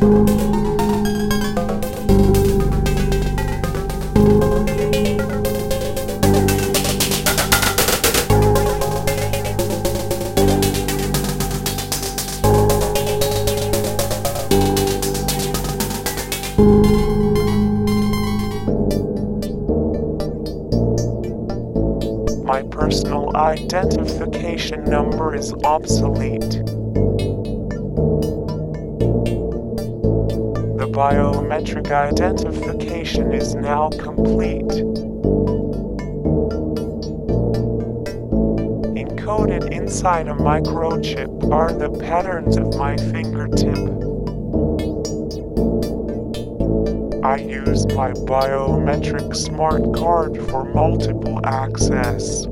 My personal identification number is obsolete. The biometric identification is now complete. Encoded inside a microchip are the patterns of my fingertip. I use my biometric smart card for multiple access.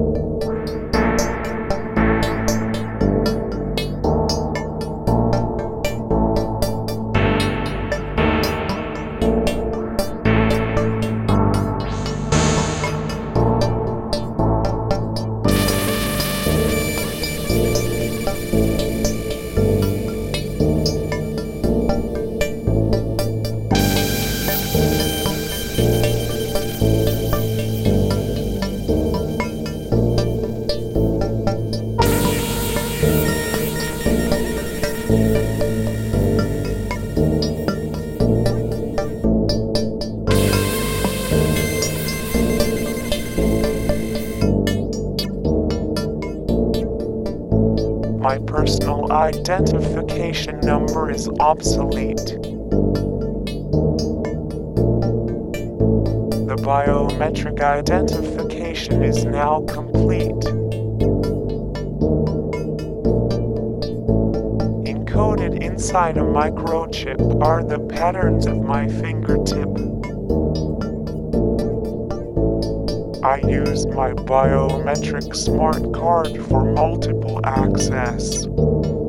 My personal identification number is obsolete. The biometric identification is now complete. Encoded inside a microchip are the patterns of my fingertip. I use my biometric smart card for multiple access.